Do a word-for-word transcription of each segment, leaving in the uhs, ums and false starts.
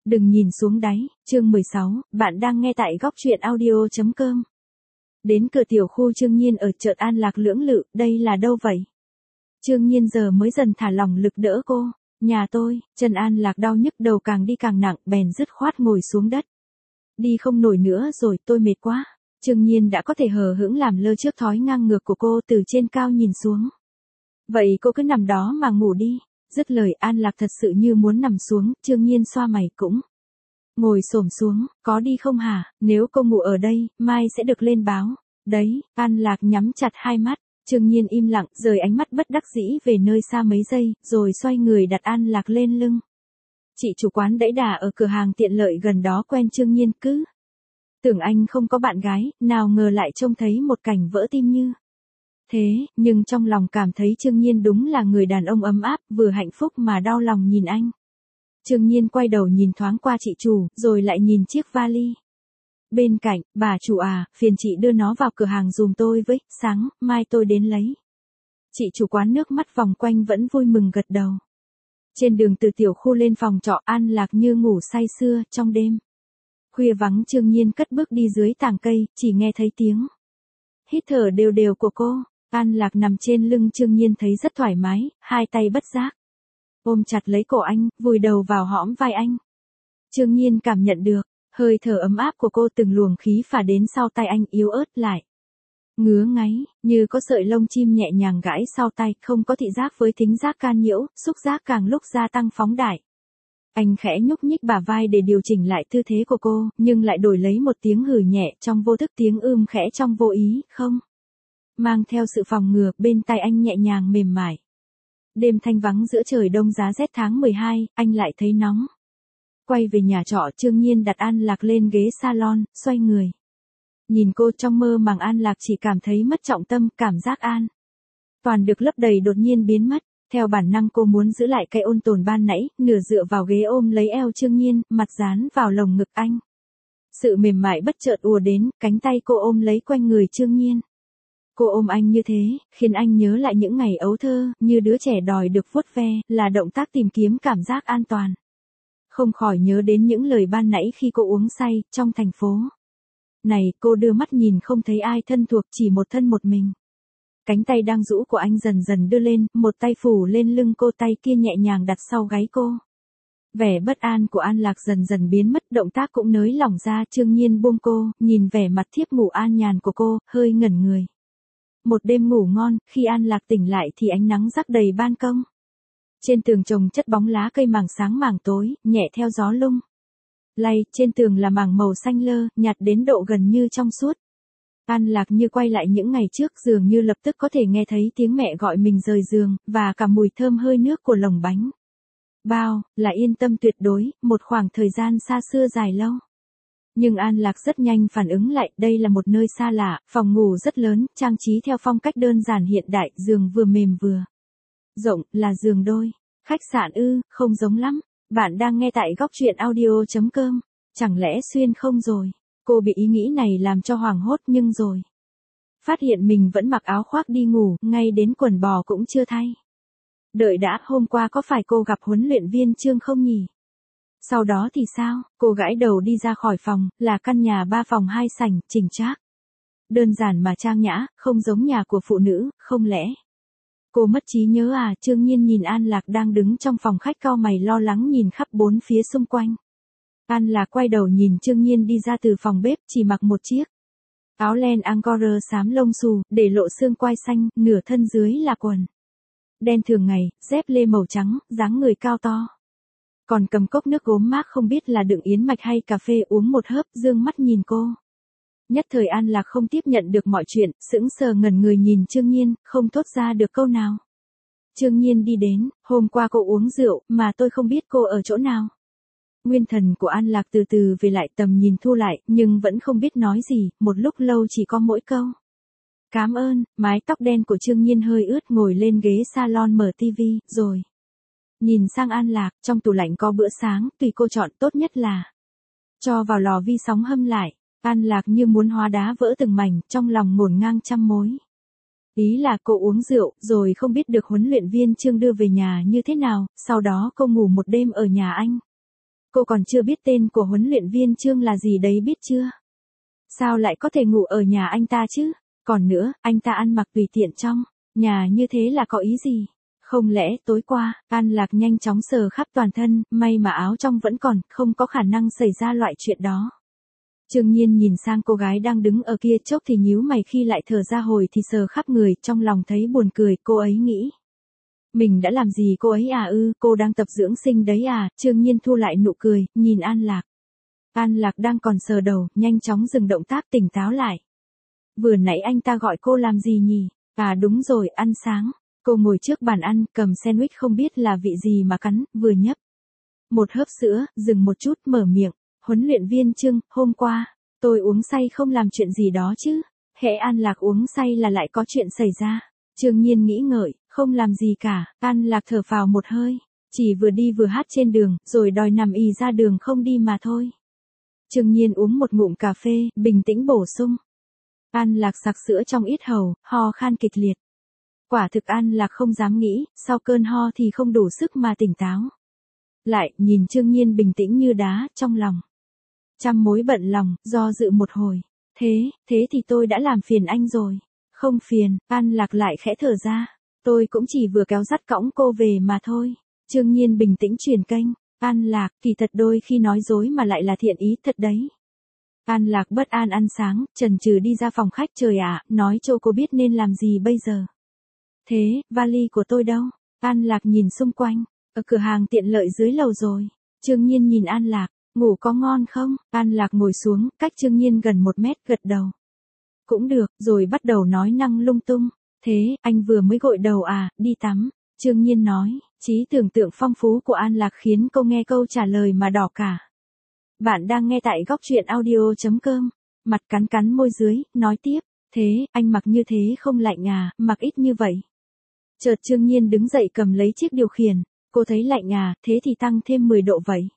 Đừng nhìn xuống đáy, chương mười sáu, bạn đang nghe tại góc truyện audio chấm com. Đến cửa tiểu khu Trương Nhiên ở chợt An Lạc lưỡng lự, đây là đâu vậy? Trương Nhiên giờ mới dần thả lỏng lực đỡ cô, nhà tôi, chân An Lạc đau nhức đầu càng đi càng nặng, bèn dứt khoát ngồi xuống đất. Đi không nổi nữa rồi, tôi mệt quá. Trương Nhiên đã có thể hờ hững làm lơ trước thói ngang ngược của cô từ trên cao nhìn xuống. Vậy cô cứ nằm đó mà ngủ đi. Dứt lời An Lạc thật sự như muốn nằm xuống, Trương Nhiên xoa mày cũng. Ngồi xổm xuống, có đi không hả, nếu cô ngủ ở đây, mai sẽ được lên báo. Đấy, An Lạc nhắm chặt hai mắt, Trương Nhiên im lặng, rời ánh mắt bất đắc dĩ về nơi xa mấy giây, rồi xoay người đặt An Lạc lên lưng. Chị chủ quán đẫy đà ở cửa hàng tiện lợi gần đó quen Trương Nhiên cứ. Tưởng anh không có bạn gái, nào ngờ lại trông thấy một cảnh vỡ tim như. Thế, nhưng trong lòng cảm thấy Trương Nhiên đúng là người đàn ông ấm áp, vừa hạnh phúc mà đau lòng nhìn anh. Trương Nhiên quay đầu nhìn thoáng qua chị chủ, rồi lại nhìn chiếc vali. Bên cạnh, bà chủ à, phiền chị đưa nó vào cửa hàng giùm tôi với, sáng, mai tôi đến lấy. Chị chủ quán nước mắt vòng quanh vẫn vui mừng gật đầu. Trên đường từ tiểu khu lên phòng trọ An Lạc như ngủ say sưa, trong đêm. Khuya vắng Trương Nhiên cất bước đi dưới tàng cây, chỉ nghe thấy tiếng hít thở đều đều của cô. An Lạc nằm trên lưng Trương Nhiên thấy rất thoải mái, hai tay bất giác ôm chặt lấy cổ anh, vùi đầu vào hõm vai anh. Trương Nhiên cảm nhận được hơi thở ấm áp của cô, từng luồng khí phả đến sau tay anh yếu ớt lại. Ngứa ngáy, như có sợi lông chim nhẹ nhàng gãi sau tay, không có thị giác với thính giác can nhiễu, xúc giác càng lúc gia tăng phóng đại. Anh khẽ nhúc nhích bả vai để điều chỉnh lại tư thế của cô, nhưng lại đổi lấy một tiếng hừ nhẹ trong vô thức, tiếng ưm khẽ trong vô ý, không. Mang theo sự phòng ngừa, bên tai anh nhẹ nhàng mềm mại. Đêm thanh vắng giữa trời đông giá rét tháng mười hai, anh lại thấy nóng. Quay về nhà trọ Trương Nhiên đặt An Lạc lên ghế salon, xoay người. Nhìn cô trong mơ màng An Lạc chỉ cảm thấy mất trọng tâm, cảm giác an toàn được lấp đầy đột nhiên biến mất. Theo bản năng cô muốn giữ lại cái ôn tồn ban nãy, nửa dựa vào ghế ôm lấy eo Trương Nhiên, mặt dán vào lồng ngực anh. Sự mềm mại bất chợt ùa đến, cánh tay cô ôm lấy quanh người Trương Nhiên. Cô ôm anh như thế, khiến anh nhớ lại những ngày ấu thơ, như đứa trẻ đòi được vuốt ve, là động tác tìm kiếm cảm giác an toàn. Không khỏi nhớ đến những lời ban nãy khi cô uống say, trong thành phố. Này, cô đưa mắt nhìn không thấy ai thân thuộc, chỉ một thân một mình. Cánh tay đang rũ của anh dần dần đưa lên, một tay phủ lên lưng cô, tay kia nhẹ nhàng đặt sau gáy cô. Vẻ bất an của An Lạc dần dần biến mất, động tác cũng nới lỏng ra. Trương Nhiên buông cô, nhìn vẻ mặt thiếp ngủ an nhàn của cô, hơi ngẩn người. Một đêm ngủ ngon, khi An Lạc tỉnh lại thì ánh nắng rắc đầy ban công. Trên tường trồng chất bóng lá cây mảng sáng mảng tối, nhẹ theo gió lung lay, trên tường là mảng màu xanh lơ, nhạt đến độ gần như trong suốt. An Lạc như quay lại những ngày trước, dường như lập tức có thể nghe thấy tiếng mẹ gọi mình rời giường, và cả mùi thơm hơi nước của lồng bánh bao, là yên tâm tuyệt đối, một khoảng thời gian xa xưa dài lâu. Nhưng An Lạc rất nhanh phản ứng lại, đây là một nơi xa lạ, phòng ngủ rất lớn, trang trí theo phong cách đơn giản hiện đại, giường vừa mềm vừa rộng, là giường đôi. Khách sạn ư, không giống lắm. Bạn đang nghe tại góc truyện audio chấm com. Chẳng lẽ xuyên không rồi? Cô bị ý nghĩ này làm cho hoảng hốt, nhưng rồi phát hiện mình vẫn mặc áo khoác đi ngủ, ngay đến quần bò cũng chưa thay. Đợi đã, hôm qua có phải cô gặp huấn luyện viên Trương không nhỉ? Sau đó thì sao? Cô gãi đầu đi ra khỏi phòng, là căn nhà ba phòng hai sảnh, chỉnh chác. Đơn giản mà trang nhã, không giống nhà của phụ nữ, không lẽ cô mất trí nhớ à? Trương Nhiên nhìn An Lạc đang đứng trong phòng khách cau mày lo lắng nhìn khắp bốn phía xung quanh. An Lạc quay đầu nhìn Trương Nhiên đi ra từ phòng bếp, chỉ mặc một chiếc áo len Angora xám lông xù, để lộ xương quai xanh, nửa thân dưới là quần đen thường ngày, dép lê màu trắng, dáng người cao to. Còn cầm cốc nước gốm mác không biết là đựng yến mạch hay cà phê, uống một hớp, dương mắt nhìn cô. Nhất thời An Lạc không tiếp nhận được mọi chuyện, sững sờ ngẩn người nhìn Trương Nhiên, không thốt ra được câu nào. Trương Nhiên đi đến, hôm qua cô uống rượu, mà tôi không biết cô ở chỗ nào. Nguyên thần của An Lạc từ từ về lại, tầm nhìn thu lại, nhưng vẫn không biết nói gì, một lúc lâu chỉ có mỗi câu. Cám ơn. Mái tóc đen của Trương Nhiên hơi ướt, ngồi lên ghế salon mở tivi, rồi nhìn sang An Lạc, trong tủ lạnh có bữa sáng, tùy cô chọn, tốt nhất là cho vào lò vi sóng hâm lại. An Lạc như muốn hóa đá vỡ từng mảnh, trong lòng ngổn ngang trăm mối. Ý là cô uống rượu, rồi không biết được huấn luyện viên Trương đưa về nhà như thế nào, sau đó cô ngủ một đêm ở nhà anh. Cô còn chưa biết tên của huấn luyện viên Trương là gì đấy biết chưa? Sao lại có thể ngủ ở nhà anh ta chứ? Còn nữa, anh ta ăn mặc tùy tiện trong nhà như thế là có ý gì? Không lẽ tối qua, An Lạc nhanh chóng sờ khắp toàn thân, may mà áo trong vẫn còn, không có khả năng xảy ra loại chuyện đó. Trương Nhiên nhìn sang cô gái đang đứng ở kia chốc thì nhíu mày khi lại thở ra hồi thì sờ khắp người, trong lòng thấy buồn cười, cô ấy nghĩ. Mình đã làm gì cô ấy à ư, cô đang tập dưỡng sinh đấy à, Trương Nhiên thu lại nụ cười, nhìn An Lạc. An Lạc đang còn sờ đầu, nhanh chóng dừng động tác tỉnh táo lại. Vừa nãy anh ta gọi cô làm gì nhỉ? À đúng rồi, ăn sáng. Cô ngồi trước bàn ăn, cầm sandwich không biết là vị gì mà cắn, vừa nhấp một hớp sữa, dừng một chút, mở miệng. Huấn luyện viên Trương, hôm qua, tôi uống say không làm chuyện gì đó chứ? Hễ An Lạc uống say là lại có chuyện xảy ra. Trương Nhiên nghĩ ngợi, không làm gì cả, An Lạc thở phào một hơi. Chỉ vừa đi vừa hát trên đường, rồi đòi nằm ì ra đường không đi mà thôi. Trương Nhiên uống một ngụm cà phê, bình tĩnh bổ sung. An Lạc sặc sữa trong yết hầu, ho khan kịch liệt. Quả thực An Lạc không dám nghĩ, sau cơn ho thì không đủ sức mà tỉnh táo. Lại, nhìn Trương Nhiên bình tĩnh như đá, trong lòng. Trăm mối bận lòng, do dự một hồi. Thế, thế thì tôi đã làm phiền anh rồi. Không phiền, An Lạc lại khẽ thở ra. Tôi cũng chỉ vừa kéo dắt cõng cô về mà thôi. Trương Nhiên bình tĩnh chuyển kênh. An Lạc, kỳ thật đôi khi nói dối mà lại là thiện ý thật đấy. An Lạc bất an ăn sáng, chần chừ đi ra phòng khách. Trời ạ, nói cho cô biết nên làm gì bây giờ. Thế, vali của tôi đâu? An Lạc nhìn xung quanh. Ở cửa hàng tiện lợi dưới lầu rồi. Trương Nhiên nhìn An Lạc. Ngủ có ngon không? An Lạc ngồi xuống, cách Trương Nhiên gần một mét, gật đầu. Cũng được, rồi bắt đầu nói năng lung tung. Thế, anh vừa mới gội đầu à, đi tắm. Trương Nhiên nói, trí tưởng tượng phong phú của An Lạc khiến cô nghe câu trả lời mà đỏ cả. Bạn đang nghe tại góc truyện audio chấm com. Mặt cắn cắn môi dưới, nói tiếp. Thế, anh mặc như thế không lạnh à, mặc ít như vậy. Chợt Trương Nhiên đứng dậy cầm lấy chiếc điều khiển. Cô thấy lạnh à, thế thì tăng thêm mười độ vậy.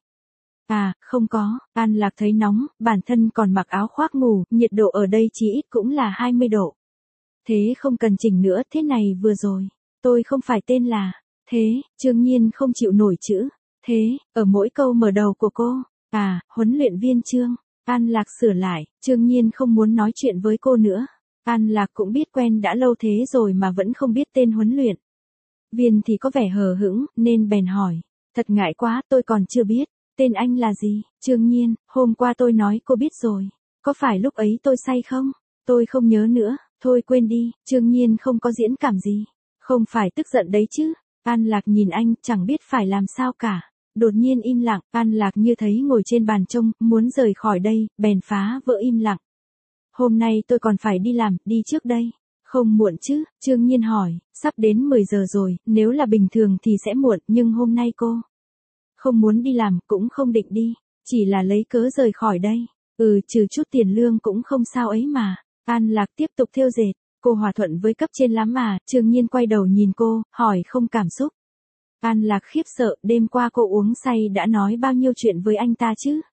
À, không có, An Lạc thấy nóng, bản thân còn mặc áo khoác ngủ, nhiệt độ ở đây chỉ ít cũng là hai mươi độ. Thế không cần chỉnh nữa, thế này vừa rồi. Tôi không phải tên là. Thế, Trương Nhiên không chịu nổi chữ. Thế, ở mỗi câu mở đầu của cô. À, huấn luyện viên Trương. An Lạc sửa lại, Trương Nhiên không muốn nói chuyện với cô nữa. An Lạc cũng biết quen đã lâu thế rồi mà vẫn không biết tên huấn luyện viên thì có vẻ hờ hững, nên bèn hỏi. Thật ngại quá, tôi còn chưa biết. Tên anh là gì? Trương Nhiên, hôm qua tôi nói cô biết rồi. Có phải lúc ấy tôi say không? Tôi không nhớ nữa, thôi quên đi. Trương Nhiên không có diễn cảm gì. Không phải tức giận đấy chứ. An Lạc nhìn anh, chẳng biết phải làm sao cả. Đột nhiên im lặng, An Lạc như thấy ngồi trên bàn trông, muốn rời khỏi đây, bèn phá vỡ im lặng. Hôm nay tôi còn phải đi làm, đi trước đây. Không muộn chứ? Trương Nhiên hỏi, sắp đến mười giờ rồi, nếu là bình thường thì sẽ muộn, nhưng hôm nay cô không muốn đi làm, cũng không định đi, chỉ là lấy cớ rời khỏi đây. Ừ, trừ chút tiền lương cũng không sao ấy mà. An Lạc tiếp tục thêu dệt, cô hòa thuận với cấp trên lắm mà. Trương Nhiên quay đầu nhìn cô, hỏi không cảm xúc. An Lạc khiếp sợ, đêm qua cô uống say đã nói bao nhiêu chuyện với anh ta chứ?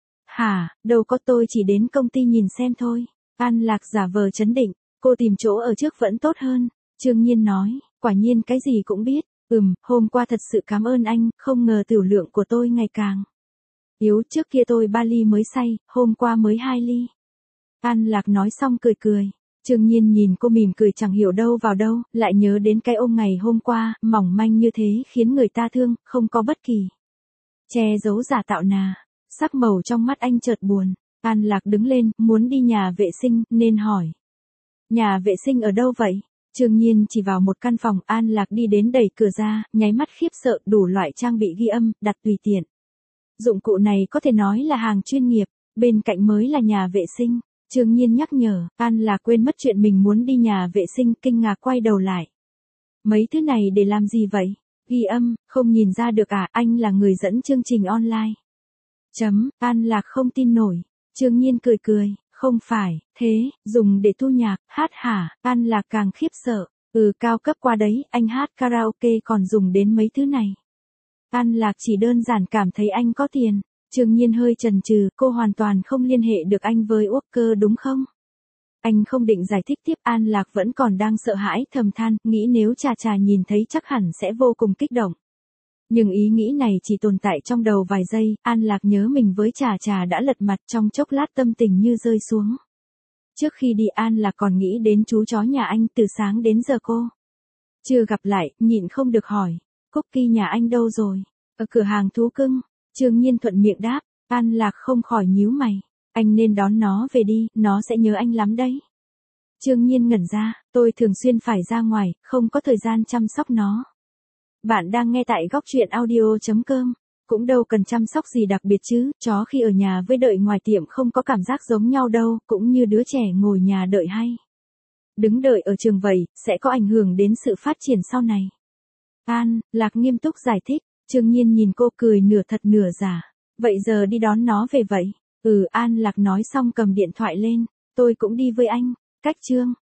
Hả, đâu có, tôi chỉ đến công ty nhìn xem thôi. An Lạc giả vờ trấn định, cô tìm chỗ ở trước vẫn tốt hơn. Trương Nhiên nói, quả nhiên cái gì cũng biết. Ừm, hôm qua thật sự cảm ơn anh, không ngờ tiểu lượng của tôi ngày càng yếu, trước kia tôi ba ly mới say, hôm qua mới hai ly. An Lạc nói xong cười cười. Trương Nhiên nhìn cô mỉm cười chẳng hiểu đâu vào đâu, lại nhớ đến cái ôm ngày hôm qua, mỏng manh như thế khiến người ta thương, không có bất kỳ che giấu giả tạo nào. Sắc màu trong mắt anh chợt buồn. An Lạc đứng lên, muốn đi nhà vệ sinh, nên hỏi. Nhà vệ sinh ở đâu vậy? Trương Nhiên chỉ vào một căn phòng. An Lạc đi đến đẩy cửa ra, nháy mắt khiếp sợ, đủ loại trang bị ghi âm, đặt tùy tiện. Dụng cụ này có thể nói là hàng chuyên nghiệp, bên cạnh mới là nhà vệ sinh. Trương Nhiên nhắc nhở, An Lạc quên mất chuyện mình muốn đi nhà vệ sinh, kinh ngạc quay đầu lại. Mấy thứ này để làm gì vậy? Ghi âm, không nhìn ra được à, anh là người dẫn chương trình online. Chấm, An Lạc không tin nổi. Trương Nhiên cười cười, không phải, thế, dùng để thu nhạc, hát hả? An Lạc càng khiếp sợ, ừ cao cấp qua đấy, anh hát karaoke còn dùng đến mấy thứ này. An Lạc chỉ đơn giản cảm thấy anh có tiền. Trương Nhiên hơi chần chừ, cô hoàn toàn không liên hệ được anh với Walker đúng không? Anh không định giải thích tiếp. An Lạc vẫn còn đang sợ hãi, thầm than, nghĩ nếu Trà Trà nhìn thấy chắc hẳn sẽ vô cùng kích động. Nhưng ý nghĩ này chỉ tồn tại trong đầu vài giây, An Lạc nhớ mình với Trà Trà đã lật mặt trong chốc lát tâm tình như rơi xuống. Trước khi đi An Lạc còn nghĩ đến chú chó nhà anh từ sáng đến giờ cô chưa gặp lại, nhịn không được hỏi, Cookie nhà anh đâu rồi? Ở cửa hàng thú cưng. Trương Nhiên thuận miệng đáp, An Lạc không khỏi nhíu mày, anh nên đón nó về đi, nó sẽ nhớ anh lắm đấy. Trương Nhiên ngẩn ra, tôi thường xuyên phải ra ngoài, không có thời gian chăm sóc nó. Bạn đang nghe tại góc truyện audio chấm com. Cũng đâu cần chăm sóc gì đặc biệt chứ, chó khi ở nhà với đợi ngoài tiệm không có cảm giác giống nhau đâu, cũng như đứa trẻ ngồi nhà đợi hay đứng đợi ở trường vậy, sẽ có ảnh hưởng đến sự phát triển sau này. An Lạc nghiêm túc giải thích, Trương Nhiên nhìn cô cười nửa thật nửa giả. Vậy giờ đi đón nó về vậy? Ừ, An Lạc nói xong cầm điện thoại lên, tôi cũng đi với anh. Cách Trương